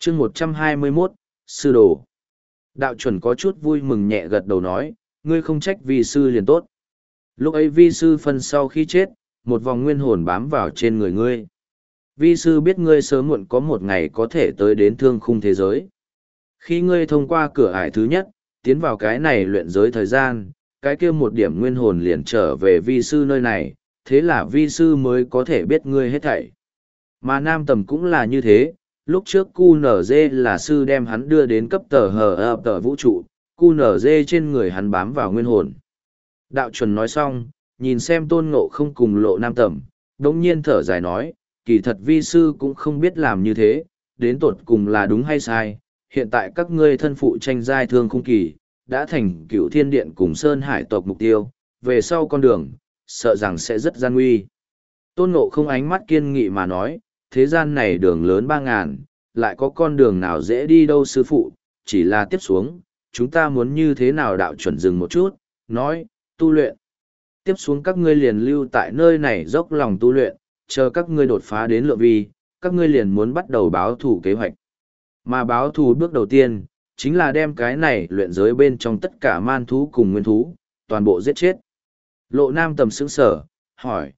chương 121, sư đồ. Đạo chuẩn có chút vui mừng nhẹ gật đầu nói, ngươi không trách vi sư liền tốt. Lúc ấy vi sư phân sau khi chết, một vòng nguyên hồn bám vào trên người ngươi. Vi sư biết ngươi sớm muộn có một ngày có thể tới đến thương khung thế giới. Khi ngươi thông qua cửa ải thứ nhất, tiến vào cái này luyện giới thời gian, cái kia một điểm nguyên hồn liền trở về vi sư nơi này, thế là vi sư mới có thể biết ngươi hết thảy. Mà Nam Tầm cũng là như thế, lúc trước QNZ là sư đem hắn đưa đến cấp tờ hờ tờ vũ trụ, QNZ trên người hắn bám vào nguyên hồn. Đạo chuẩn nói xong, nhìn xem Tôn Ngộ không cùng Lộ Nam Tầm, đống nhiên thở dài nói, kỳ thật vi sư cũng không biết làm như thế, đến tột cùng là đúng hay sai, hiện tại các ngươi thân phụ tranh giai thương khung kỳ, đã thành cựu thiên điện cùng Sơn Hải tộc mục tiêu, về sau con đường, sợ rằng sẽ rất gian nguy. Tôn Ngộ không ánh mắt kiên nghị mà nói, thế gian này đường lớn 3.000, lại có con đường nào dễ đi đâu sư phụ, chỉ là tiếp xuống, chúng ta muốn như thế nào đạo chuẩn dừng một chút, nói, tu luyện. Tiếp xuống các ngươi liền lưu tại nơi này dốc lòng tu luyện, chờ các ngươi đột phá đến lượng vi, các ngươi liền muốn bắt đầu báo thủ kế hoạch. Mà báo thù bước đầu tiên, chính là đem cái này luyện giới bên trong tất cả man thú cùng nguyên thú, toàn bộ giết chết. Lộ Nam Tầm sững sở, hỏi,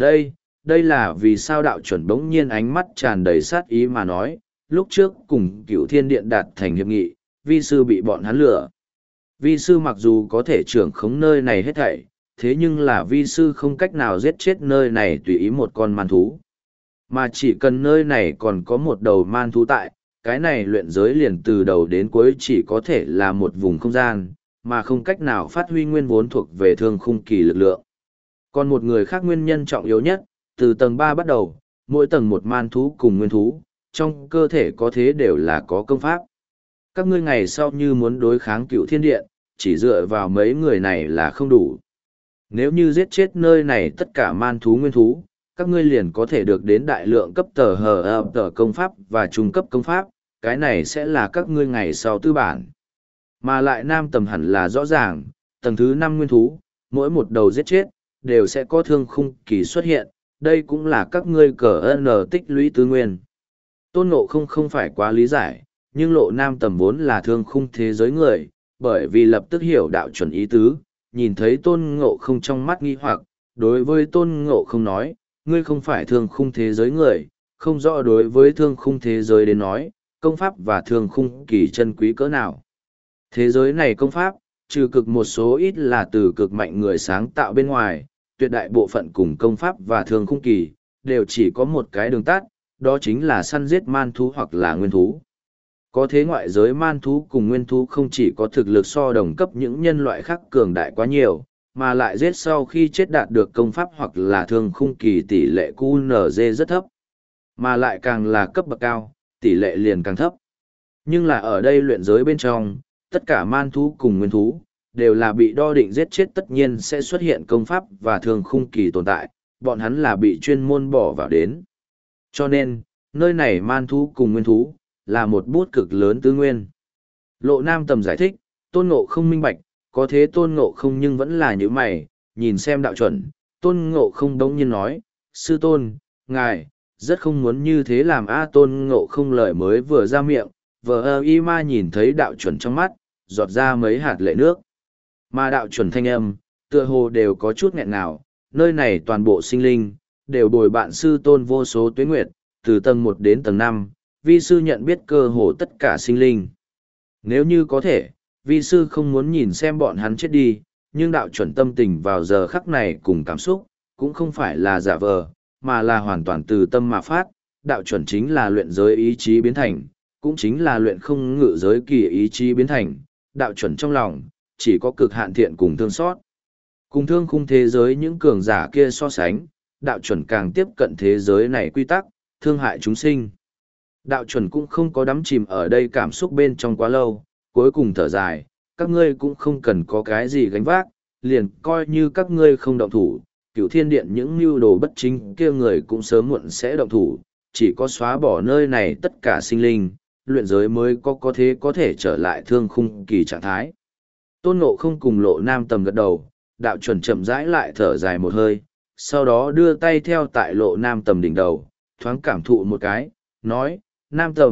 đây là vì sao đạo chuẩn bỗng nhiên ánh mắt tràn đầy sát ý mà nói, lúc trước cùng cựu thiên điện đạt thành hiệp nghị, vi sư bị bọn hắn lừa. Vi sư mặc dù có thể trưởng khống nơi này hết thảy, thế nhưng là vi sư không cách nào giết chết nơi này tùy ý một con man thú. Mà chỉ cần nơi này còn có một đầu man thú tại, cái này luyện giới liền từ đầu đến cuối chỉ có thể là một vùng không gian, mà không cách nào phát huy nguyên vốn thuộc về thương khung kỳ lực lượng. Còn một người khác nguyên nhân trọng yếu nhất, từ tầng 3 bắt đầu, mỗi tầng một man thú cùng nguyên thú, trong cơ thể có thế đều là có công pháp. Các ngươi ngày sau như muốn đối kháng cựu thiên điện, chỉ dựa vào mấy người này là không đủ. Nếu như giết chết nơi này tất cả man thú nguyên thú, các ngươi liền có thể được đến đại lượng cấp tờ công pháp và trung cấp công pháp, cái này sẽ là các ngươi ngày sau tư bản. Mà lại Nam Tầm hẳn là rõ ràng, tầng thứ 5 nguyên thú, mỗi một đầu giết chết, đều sẽ có thương khung kỳ xuất hiện, đây cũng là các ngươi cờ n tích lũy tư nguyên. Tôn Ngộ không phải quá lý giải, nhưng Lộ Nam Tầm vốn là thương khung thế giới người, bởi vì lập tức hiểu đạo chuẩn ý tứ, nhìn thấy Tôn Ngộ không trong mắt nghi hoặc, đối với Tôn Ngộ không nói, ngươi không phải thương khung thế giới người, không rõ đối với thương khung thế giới đến nói, công pháp và thương khung kỳ chân quý cỡ nào. Thế giới này công pháp, trừ cực một số ít là từ cực mạnh người sáng tạo bên ngoài, tuyệt đại bộ phận cùng công pháp và thương khung kỳ, đều chỉ có một cái đường tắt, đó chính là săn giết man thú hoặc là nguyên thú. Có thế ngoại giới man thú cùng nguyên thú không chỉ có thực lực so đồng cấp những nhân loại khác cường đại quá nhiều, mà lại giết sau khi chết đạt được công pháp hoặc là thương khung kỳ tỷ lệ QNZ rất thấp. Mà lại càng là cấp bậc cao, tỷ lệ liền càng thấp. Nhưng là ở đây luyện giới bên trong, tất cả man thú cùng nguyên thú, đều là bị đo định giết chết tất nhiên sẽ xuất hiện công pháp và thương khung kỳ tồn tại, bọn hắn là bị chuyên môn bỏ vào đến. Cho nên, nơi này man thú cùng nguyên thú, là một bút cực lớn tư nguyên. Lộ Nam Tầm giải thích, Tôn Ngộ không minh bạch, có thế Tôn Ngộ không nhưng vẫn là như mày, nhìn xem đạo chuẩn, Tôn Ngộ không đống nhiên nói, sư tôn, ngài, rất không muốn như thế làm Tôn Ngộ không lời mới vừa ra miệng, vờ y ma nhìn thấy đạo chuẩn trong mắt, giọt ra mấy hạt lệ nước. Mà đạo chuẩn thanh âm, tựa hồ đều có chút nghẹn ngào, nơi này toàn bộ sinh linh, đều bồi bạn sư tôn vô số tuế nguyệt, từ tầng 1 đến tầng 5, vi sư nhận biết cơ hồ tất cả sinh linh. Nếu như có thể, vi sư không muốn nhìn xem bọn hắn chết đi, nhưng đạo chuẩn tâm tình vào giờ khắc này cùng cảm xúc, cũng không phải là giả vờ, mà là hoàn toàn từ tâm mà phát, đạo chuẩn chính là luyện giới ý chí biến thành, cũng chính là luyện không ngự giới kỳ ý chí biến thành, đạo chuẩn trong lòng, chỉ có cực hạn thiện cùng thương xót. Cùng thương khung thế giới những cường giả kia so sánh, đạo chuẩn càng tiếp cận thế giới này quy tắc, thương hại chúng sinh. Đạo chuẩn cũng không có đắm chìm ở đây cảm xúc bên trong quá lâu, cuối cùng thở dài, các ngươi cũng không cần có cái gì gánh vác, liền coi như các ngươi không động thủ, cửu thiên điện những mưu đồ bất chính kia người cũng sớm muộn sẽ động thủ, chỉ có xóa bỏ nơi này tất cả sinh linh, luyện giới mới có thế có thể trở lại thương khung kỳ trạng thái. Tôn Ngộ không cùng Lộ Nam Tầm gật đầu, đạo chuẩn chậm rãi lại thở dài một hơi, sau đó đưa tay theo tại Lộ Nam Tầm đỉnh đầu, thoáng cảm thụ một cái, nói, Nam Tầm,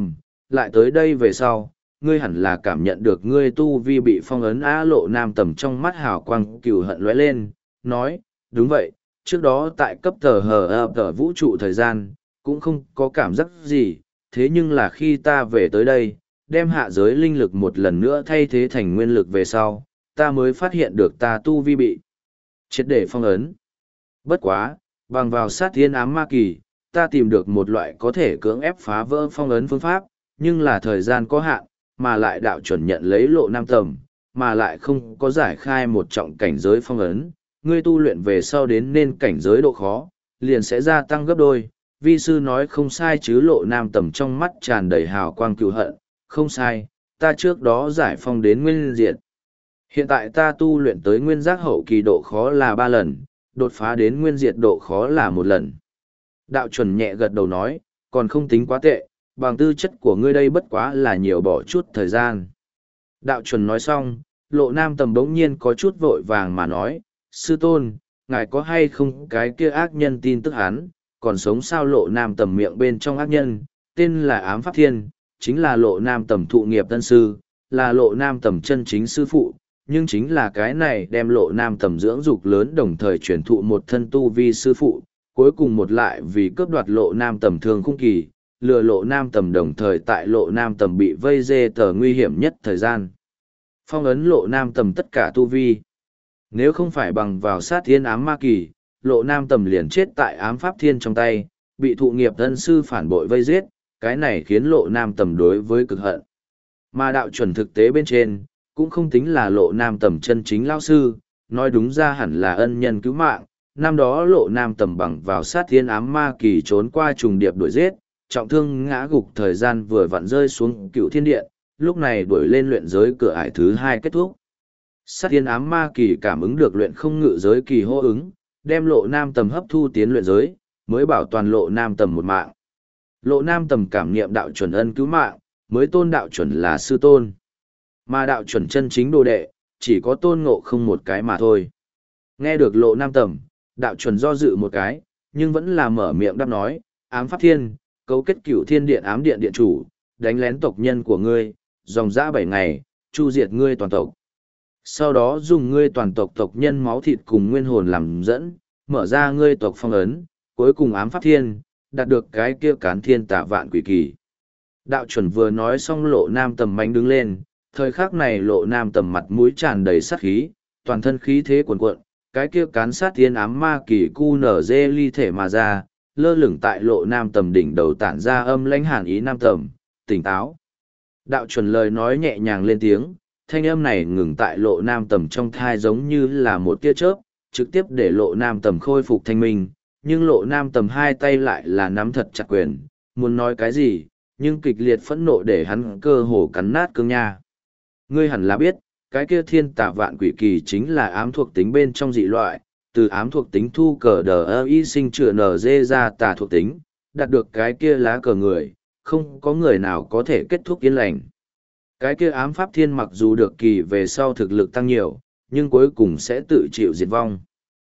lại tới đây về sau, ngươi hẳn là cảm nhận được ngươi tu vi bị phong ấn á. Lộ Nam Tầm trong mắt hào quang cừu hận lóe lên, nói, đúng vậy, trước đó tại cấp tờ hờ tờ vũ trụ thời gian, cũng không có cảm giác gì, thế nhưng là khi ta về tới đây, đem hạ giới linh lực một lần nữa thay thế thành nguyên lực về sau, ta mới phát hiện được ta tu vi bị triệt để phong ấn. Bất quá, bằng vào sát thiên ám ma kỳ, ta tìm được một loại có thể cưỡng ép phá vỡ phong ấn phương pháp, nhưng là thời gian có hạn, mà lại đạo chuẩn nhận lấy Lộ Nam Tầm, mà lại không có giải khai một trọng cảnh giới phong ấn, ngươi tu luyện về sau đến nên cảnh giới độ khó, liền sẽ gia tăng gấp đôi. Vi sư nói không sai chứ. Lộ Nam Tầm trong mắt tràn đầy hào quang cựu hận, không sai, ta trước đó giải phong đến nguyên diện. Hiện tại ta tu luyện tới nguyên giác hậu kỳ độ khó là 3 lần, đột phá đến nguyên diệt độ khó là 1 lần. Đạo chuẩn nhẹ gật đầu nói, còn không tính quá tệ, bằng tư chất của ngươi đây bất quá là nhiều bỏ chút thời gian. Đạo chuẩn nói xong, Lộ Nam Tầm bỗng nhiên có chút vội vàng mà nói, sư tôn, ngài có hay không cái kia ác nhân tin tức hắn, còn sống sao? Lộ Nam Tầm miệng bên trong ác nhân, tên là Ám Pháp Thiên, chính là Lộ Nam Tầm thụ nghiệp tân sư, là Lộ Nam Tầm chân chính sư phụ, nhưng chính là cái này đem Lộ Nam Tầm dưỡng dục lớn đồng thời truyền thụ một thân tu vi sư phụ, cuối cùng một lại vì cướp đoạt Lộ Nam Tầm thương khung kỳ, lừa Lộ Nam Tầm đồng thời tại Lộ Nam Tầm bị vây dê tờ nguy hiểm nhất thời gian. Phong ấn Lộ Nam Tầm tất cả tu vi. Nếu không phải bằng vào sát thiên ám ma kỳ, Lộ Nam Tầm liền chết tại ám pháp thiên trong tay, bị thụ nghiệp thân sư phản bội vây giết, cái này khiến Lộ Nam Tầm đối với cực hận. Mà đạo chuẩn thực tế bên trên, cũng không tính là Lộ Nam Tầm chân chính lao sư, nói đúng ra hẳn là ân nhân cứu mạng. Năm đó Lộ Nam Tầm bằng vào sát thiên ám ma kỳ trốn qua trùng điệp đuổi giết, trọng thương ngã gục thời gian vừa vặn rơi xuống cựu thiên điện, lúc này đuổi lên luyện giới cửa ải thứ 2 kết thúc. Sát thiên ám ma kỳ cảm ứng được luyện không ngự giới kỳ hô ứng, đem Lộ Nam Tầm hấp thu tiến luyện giới, mới bảo toàn Lộ Nam Tầm một mạng. Lộ Nam Tầm cảm nghiệm đạo chuẩn ân cứu mạng, mới tôn đạo chuẩn là sư tôn. Mà đạo chuẩn chân chính đồ đệ, chỉ có Tôn Ngộ Không một cái mà thôi. Nghe được Lộ Nam Tầm, đạo chuẩn do dự một cái, nhưng vẫn là mở miệng đáp nói, ám pháp thiên, cấu kết cửu thiên điện ám điện điện chủ, đánh lén tộc nhân của ngươi, dòng dã 7 ngày, chu diệt ngươi toàn tộc. Sau đó dùng ngươi toàn tộc tộc nhân máu thịt cùng nguyên hồn làm dẫn, mở ra ngươi tộc phong ấn, cuối cùng ám pháp thiên, đạt được cái kia cán thiên tả vạn quỷ kỳ. Đạo chuẩn vừa nói xong Lộ Nam Tầm mánh đứng lên, thời khắc này Lộ Nam Tầm mặt mũi tràn đầy sát khí, toàn thân khí thế cuồn cuộn, cái kia cán sát thiên ám ma kỳ cu nở dê ly thể mà ra, lơ lửng tại Lộ Nam Tầm đỉnh đầu tản ra âm lãnh hàn ý. Nam Tầm, tỉnh táo. Đạo chuẩn lời nói nhẹ nhàng lên tiếng, thanh âm này ngừng tại Lộ Nam Tầm trong thai giống như là một tia chớp, trực tiếp để Lộ Nam Tầm khôi phục thanh minh, nhưng Lộ Nam Tầm hai tay lại là nắm thật chặt quyền, muốn nói cái gì, nhưng kịch liệt phẫn nộ để hắn cơ hồ cắn nát cương nha. Ngươi hẳn là biết, cái kia thiên tả vạn quỷ kỳ chính là ám thuộc tính bên trong dị loại, từ ám thuộc tính thu cờ đờ y sinh chữa nở dê ra tà thuộc tính, đạt được cái kia lá cờ người, không có người nào có thể kết thúc yên lành. Cái kia ám pháp thiên mặc dù được kỳ về sau thực lực tăng nhiều, nhưng cuối cùng sẽ tự chịu diệt vong.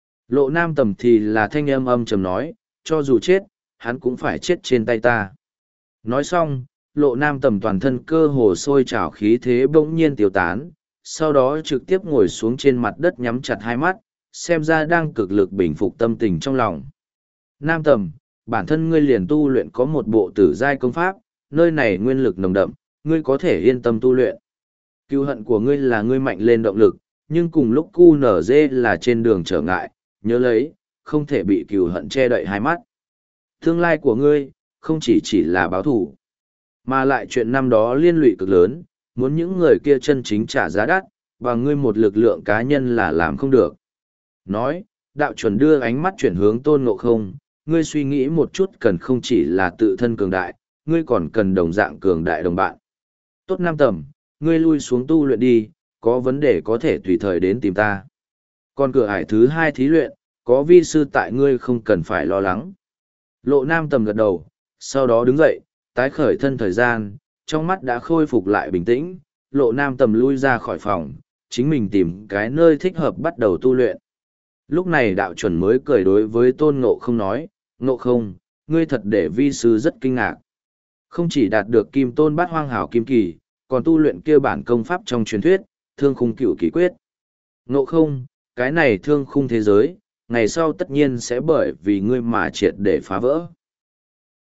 Lộ Nam Tầm thì là thanh âm âm trầm nói, cho dù chết, hắn cũng phải chết trên tay ta. Nói xong, Lộ Nam Tầm toàn thân cơ hồ sôi trào khí thế bỗng nhiên tiêu tán, sau đó trực tiếp ngồi xuống trên mặt đất nhắm chặt hai mắt, xem ra đang cực lực bình phục tâm tình trong lòng. Nam Tầm, bản thân ngươi liền tu luyện có một bộ tử giai công pháp, nơi này nguyên lực nồng đậm, ngươi có thể yên tâm tu luyện. Cừu hận của ngươi là ngươi mạnh lên động lực, nhưng cùng lúc QNZ là trên đường trở ngại, nhớ lấy, không thể bị cừu hận che đậy hai mắt. Tương lai của ngươi, không chỉ là báo thù, mà lại chuyện năm đó liên lụy cực lớn, muốn những người kia chân chính trả giá đắt, và ngươi một lực lượng cá nhân là làm không được. Nói, đạo chuẩn đưa ánh mắt chuyển hướng Tôn Ngộ Không, ngươi suy nghĩ một chút cần không chỉ là tự thân cường đại, ngươi còn cần đồng dạng cường đại đồng bạn. Tốt Nam Tầm, ngươi lui xuống tu luyện đi, có vấn đề có thể tùy thời đến tìm ta. Còn cửa ải thứ 2 thí luyện, có vi sư tại ngươi không cần phải lo lắng. Lộ Nam Tầm gật đầu, sau đó đứng dậy, tái khởi thân thời gian, trong mắt đã khôi phục lại bình tĩnh, Lộ Nam Tầm lui ra khỏi phòng, chính mình tìm cái nơi thích hợp bắt đầu tu luyện. Lúc này đạo chuẩn mới cười đối với Tôn Ngộ Không nói, Ngộ Không, ngươi thật để vi sư rất kinh ngạc. Không chỉ đạt được kim tôn bát hoang hảo kim kỳ, còn tu luyện kia bản công pháp trong truyền thuyết, thương khung cửu kỳ quyết. Ngộ không, cái này thương khung thế giới, ngày sau tất nhiên sẽ bởi vì ngươi mà triệt để phá vỡ.